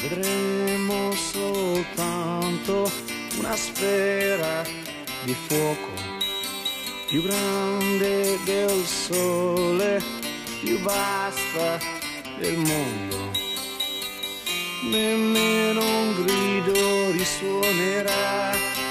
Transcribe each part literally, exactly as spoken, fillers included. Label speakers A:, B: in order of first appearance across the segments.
A: vedremo soltanto una sfera di fuoco più grande del sole, più vasta del mondo. Nemmeno un grido risuonerà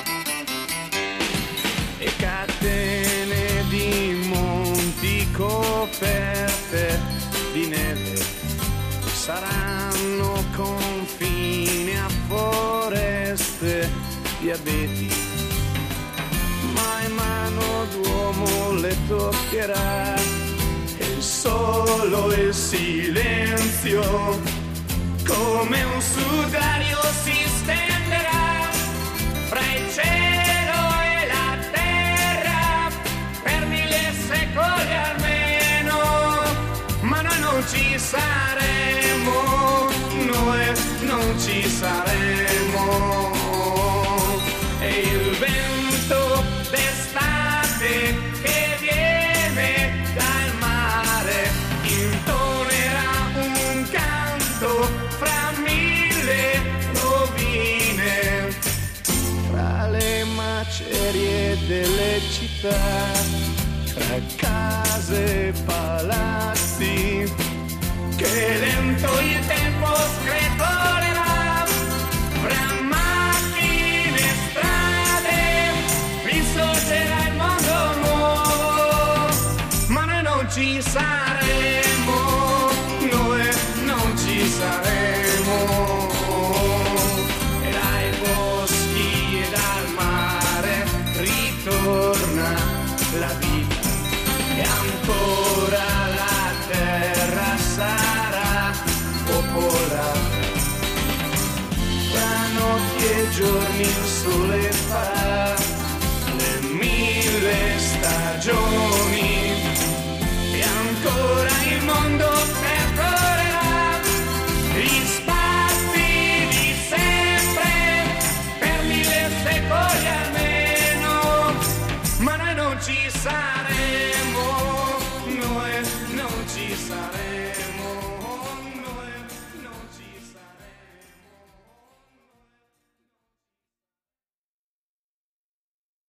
A: e catene di monti coperte di neve saranno confine a foreste di abeti, mai mano d'uomo le toccherà, e solo il silenzio come un sudario si stenderà fra il cielo e la terra per mille secoli almeno, ma noi non ci saremo, noi non ci saremo. E il vento d'estate che viene dal mare intonerà un canto fra mille rovine, fra le macerie delle città, tra case e palazzi, che lento il tempo scretolerà, fra macchine e strade risorgerà il mondo nuovo, ma noi non ci saremo, noi non ci saremo. E dai boschi e dal mare ritorna la vita, e ancora la terra sarà popolata. Fra notti e giorni il sole